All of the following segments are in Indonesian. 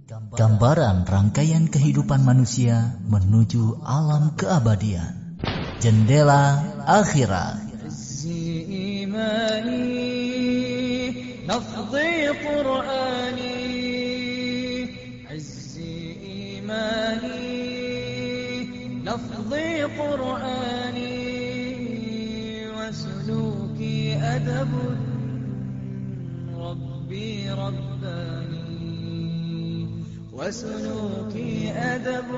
Gambaran rangkaian kehidupan manusia menuju alam keabadian. Jendela Akhirat. وسلوكي أدب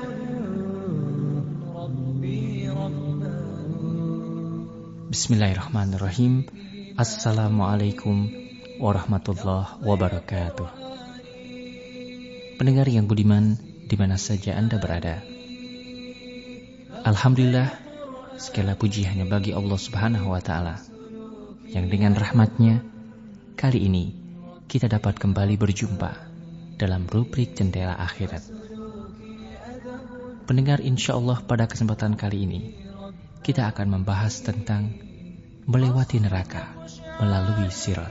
ربي رباني. Bismillahirrahmanirrahim. Assalamualaikum warahmatullahi wabarakatuh. Pendengar yang budiman, di mana saja Anda berada, Alhamdulillah, segala puji hanya bagi Allah Subhanahu wa Ta'ala, yang dengan rahmatnya kali ini kita dapat kembali berjumpa dalam rubrik Jendela Akhirat. Pendengar, insya Allah pada kesempatan kali ini kita akan membahas tentang melewati neraka melalui sirat.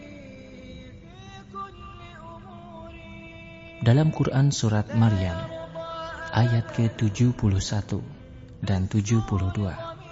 Dalam Quran surat Maryam ayat ke-71 dan 72,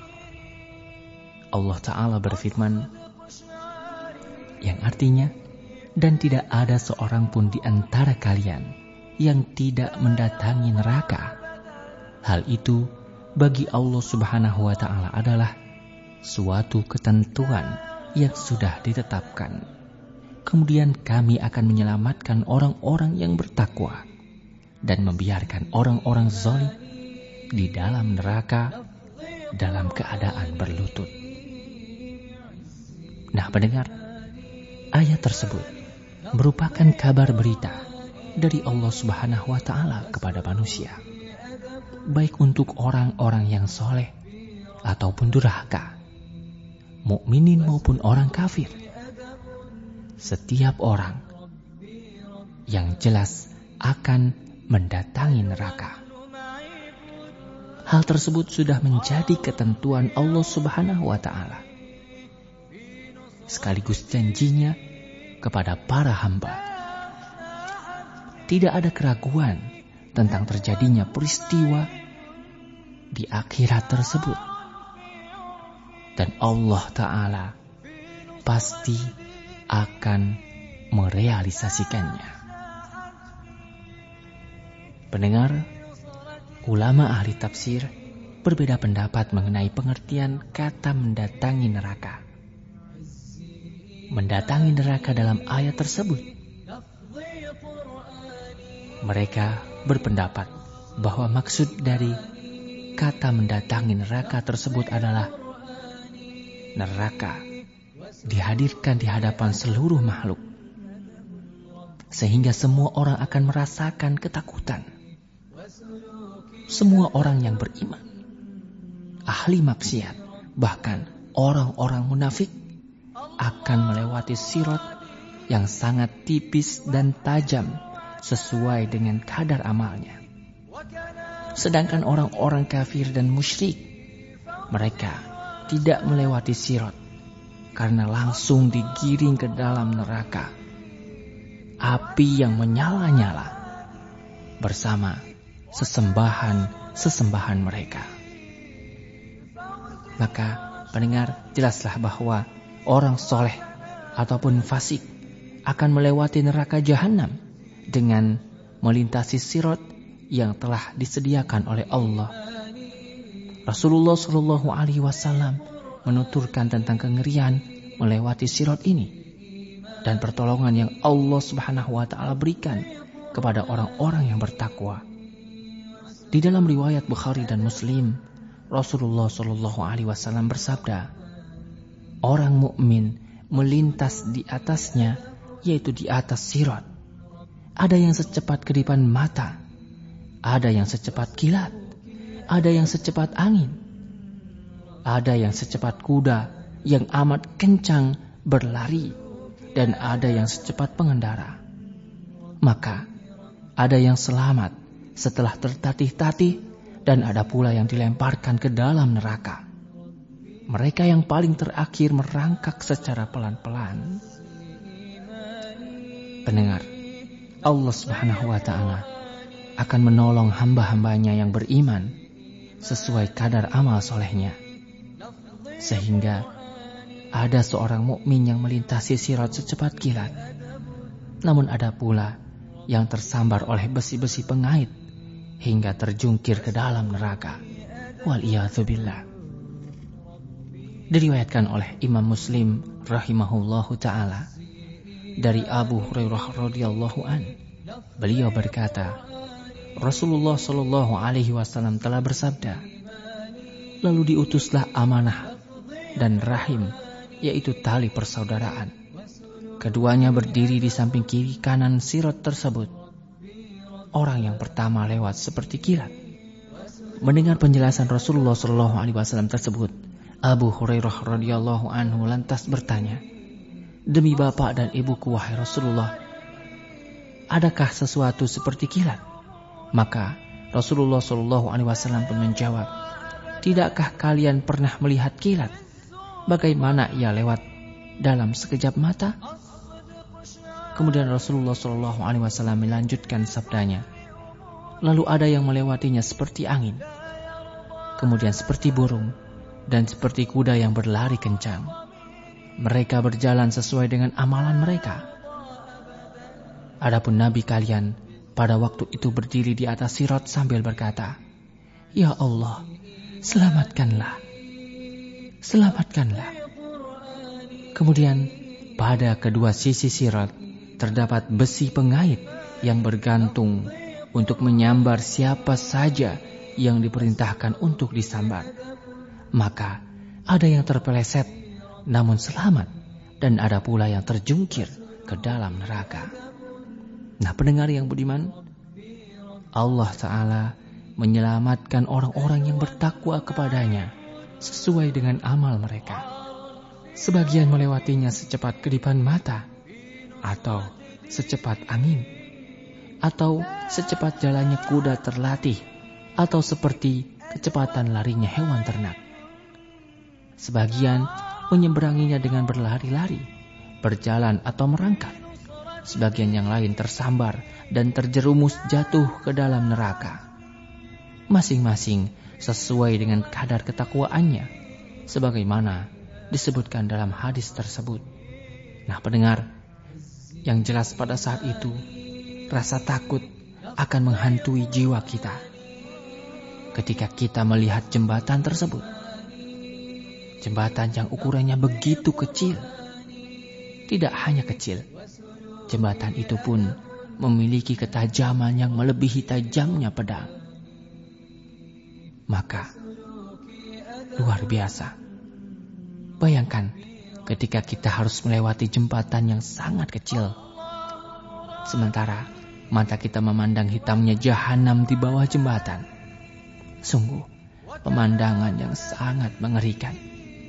Allah Ta'ala berfirman, yang artinya, dan tidak ada seorang pun di antara kalian yang tidak mendatangi neraka. Hal itu bagi Allah Subhanahu wa Ta'ala adalah suatu ketentuan yang sudah ditetapkan. Kemudian kami akan menyelamatkan orang-orang yang bertakwa dan membiarkan orang-orang zalim di dalam neraka dalam keadaan berlutut. Nah, pendengar, ayat tersebut merupakan kabar berita dari Allah Subhanahu wa Ta'ala kepada manusia, baik untuk orang-orang yang soleh ataupun durhaka, mukminin maupun orang kafir. Setiap orang yang jelas akan mendatangi neraka. Hal tersebut sudah menjadi ketentuan Allah Subhanahu wa Ta'ala, sekaligus janjinya kepada para hamba. Tidak ada keraguan tentang terjadinya peristiwa di akhirat tersebut. Dan Allah Ta'ala pasti akan merealisasikannya. Pendengar, ulama ahli tafsir berbeda pendapat mengenai pengertian kata mendatangi neraka. Mendatangi neraka dalam ayat tersebut. Mereka berpendapat bahwa maksud dari kata mendatangi neraka tersebut adalah neraka dihadirkan di hadapan seluruh makhluk, sehingga semua orang akan merasakan ketakutan. Semua orang yang beriman, ahli maksiat, bahkan orang-orang munafik akan melewati sirat yang sangat tipis dan tajam sesuai dengan kadar amalnya. Sedangkan orang-orang kafir dan musyrik, mereka tidak melewati sirat karena langsung digiring ke dalam neraka, api yang menyala-nyala bersama sesembahan mereka. Maka pendengar, jelaslah bahwa orang soleh ataupun fasik akan melewati neraka jahanam dengan melintasi sirat yang telah disediakan oleh Allah. Rasulullah Shallallahu Alaihi Wasallam menuturkan tentang kengerian melewati sirat ini dan pertolongan yang Allah Subhanahu Wa Taala berikan kepada orang-orang yang bertakwa. Di dalam riwayat Bukhari dan Muslim, Rasulullah Shallallahu Alaihi Wasallam bersabda, orang mukmin melintas di atasnya, yaitu di atas sirat. Ada yang secepat kedipan mata, ada yang secepat kilat, ada yang secepat angin, ada yang secepat kuda yang amat kencang berlari, dan ada yang secepat pengendara. Maka ada yang selamat setelah tertatih-tatih, dan ada pula yang dilemparkan ke dalam neraka. Mereka yang paling terakhir merangkak secara pelan-pelan. Pendengar, Allah Subhanahu wa ta'ala akan menolong hamba-hambanya yang beriman sesuai kadar amal solehnya. Sehingga ada seorang mukmin yang melintasi sirat secepat kilat. Namun ada pula yang tersambar oleh besi-besi pengait hingga terjungkir ke dalam neraka. Wal'iyadzubillah. Diriwayatkan oleh Imam Muslim rahimahullahu ta'ala dari Abu Hurairah radhiyallahu an, beliau berkata, Rasulullah Shallallahu alaihi wasallam telah bersabda, lalu diutuslah amanah dan rahim, yaitu tali persaudaraan. Keduanya berdiri di samping kiri kanan sirat tersebut. Orang yang pertama lewat seperti kilat. Mendengar penjelasan Rasulullah Shallallahu alaihi wasallam tersebut, Abu Hurairah radhiyallahu anhu lantas bertanya, demi bapak dan ibuku wahai Rasulullah, adakah sesuatu seperti kilat? Maka Rasulullah Shallallahu alaihi wasallam pun menjawab, tidakkah kalian pernah melihat kilat? Bagaimana ia lewat dalam sekejap mata? Kemudian Rasulullah Shallallahu alaihi wasallam melanjutkan sabdanya, lalu ada yang melewatinya seperti angin, kemudian seperti burung, dan seperti kuda yang berlari kencang. Mereka berjalan sesuai dengan amalan mereka. Adapun Nabi kalian pada waktu itu berdiri di atas sirat sambil berkata, ya Allah, selamatkanlah, selamatkanlah. Kemudian pada kedua sisi sirat terdapat besi pengait yang bergantung untuk menyambar siapa saja yang diperintahkan untuk disambar. Maka ada yang terpeleset namun selamat, dan ada pula yang terjungkir ke dalam neraka. Nah, pendengar yang budiman, Allah Ta'ala menyelamatkan orang-orang yang bertakwa kepadanya sesuai dengan amal mereka. Sebagian melewatinya secepat kedipan mata, atau secepat angin, atau secepat jalannya kuda terlatih, atau seperti kecepatan larinya hewan ternak. Sebagian menyeberanginya dengan berlari-lari, berjalan atau merangkak. Sebagian yang lain tersambar dan terjerumus jatuh ke dalam neraka. Masing-masing sesuai dengan kadar ketakwaannya, sebagaimana disebutkan dalam hadis tersebut. Nah, pendengar, yang jelas pada saat itu rasa takut akan menghantui jiwa kita ketika kita melihat jembatan tersebut. Jembatan yang ukurannya begitu kecil. Tidak hanya kecil, jembatan itu pun memiliki ketajaman yang melebihi tajamnya pedang. Maka, luar biasa. Bayangkan ketika kita harus melewati jembatan yang sangat kecil. Sementara mata kita memandang hitamnya jahanam di bawah jembatan. Sungguh, pemandangan yang sangat mengerikan.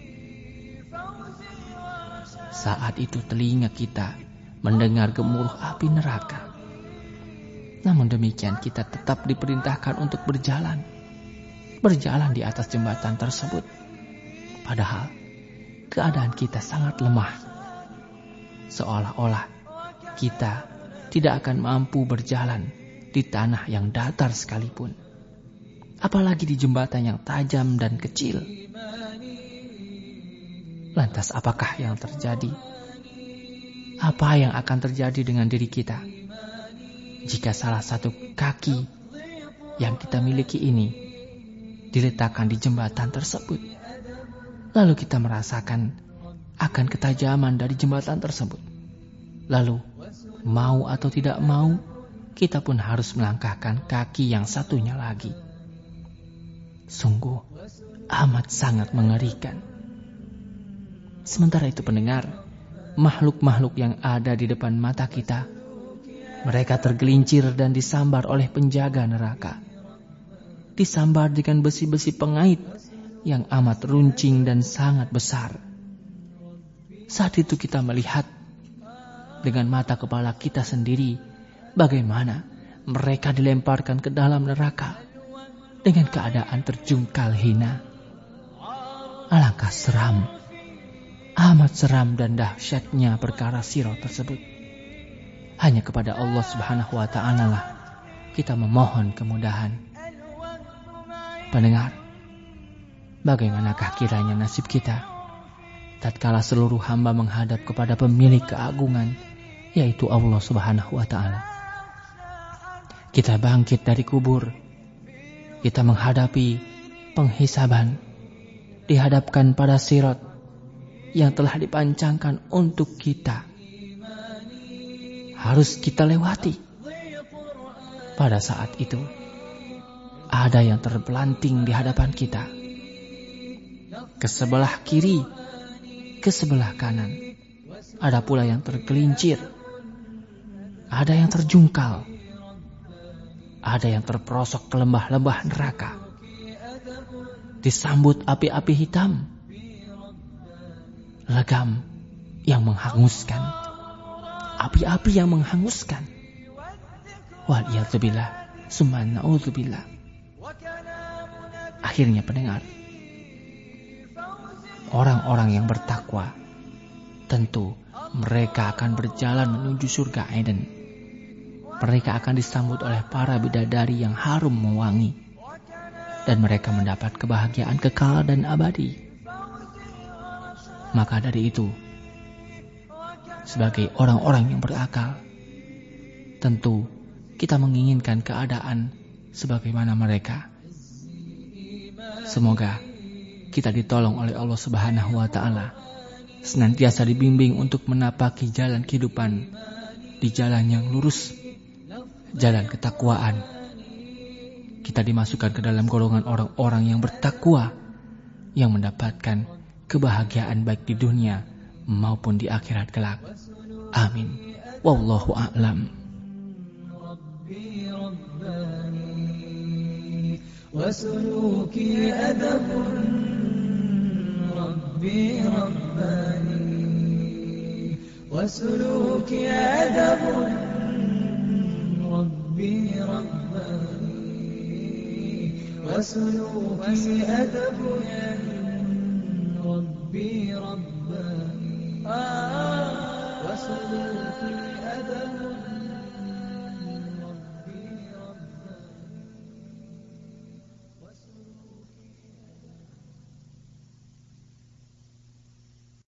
Saat itu telinga kita mendengar gemuruh api neraka. Namun demikian kita tetap diperintahkan untuk berjalan di atas jembatan tersebut. Padahal keadaan kita sangat lemah. Seolah-olah kita tidak akan mampu berjalan di tanah yang datar sekalipun. Apalagi di jembatan yang tajam dan kecil. Lantas apakah yang terjadi? Apa yang akan terjadi dengan diri kita jika salah satu kaki yang kita miliki ini diletakkan di jembatan tersebut? Lalu kita merasakan akan ketajaman dari jembatan tersebut. Lalu mau atau tidak mau, kita pun harus melangkahkan kaki yang satunya lagi. Sungguh amat sangat mengerikan. Sementara itu pendengar, makhluk-makhluk yang ada di depan mata kita, mereka tergelincir dan disambar oleh penjaga neraka. Disambar dengan besi-besi pengait yang amat runcing dan sangat besar. Saat itu kita melihat dengan mata kepala kita sendiri bagaimana mereka dilemparkan ke dalam neraka dengan keadaan terjungkal hina. Alangkah seram, amat seram dan dahsyatnya perkara sirat tersebut. hanya kepada Allah Subhanahu wa Ta'ala lah kita memohon kemudahan. Pendengar, bagaimanakah kiranya nasib kita tatkala seluruh hamba menghadap kepada pemilik keagungan, yaitu Allah Subhanahu wa Ta'ala. Kita bangkit dari kubur, kita menghadapi penghisaban, dihadapkan pada sirat yang telah dipancangkan untuk kita. Harus kita lewati. Pada saat itu, ada yang terpelanting di hadapan kita. Ke sebelah kiri, ke sebelah kanan. Ada pula yang tergelincir. Ada yang terjungkal. Ada yang terperosok ke lembah-lembah neraka. Disambut api-api hitam. Legam yang menghanguskan. Api-api yang menghanguskan. Waliyadzubillah, summa na'udzubillah. Akhirnya pendengar, orang-orang yang bertakwa tentu mereka akan berjalan menuju surga Eden. Mereka akan disambut oleh para bidadari yang harum mewangi, dan mereka mendapat kebahagiaan kekal dan abadi. Maka dari itu, sebagai orang-orang yang berakal, tentu kita menginginkan keadaan sebagaimana mereka. Semoga kita ditolong oleh Allah Subhanahu wa Ta'ala, senantiasa dibimbing untuk menapaki jalan kehidupan di jalan yang lurus, jalan ketakwaan. Kita dimasukkan ke dalam golongan orang-orang yang bertakwa, yang mendapatkan kebahagiaan baik di dunia maupun di akhirat kelak. Amin. Wallahu a'lam. وسلوكي أدب ربي رباني وسلوكي أدب ربي رباني وسلوكي أدب ربي رباني وسلوكي أدب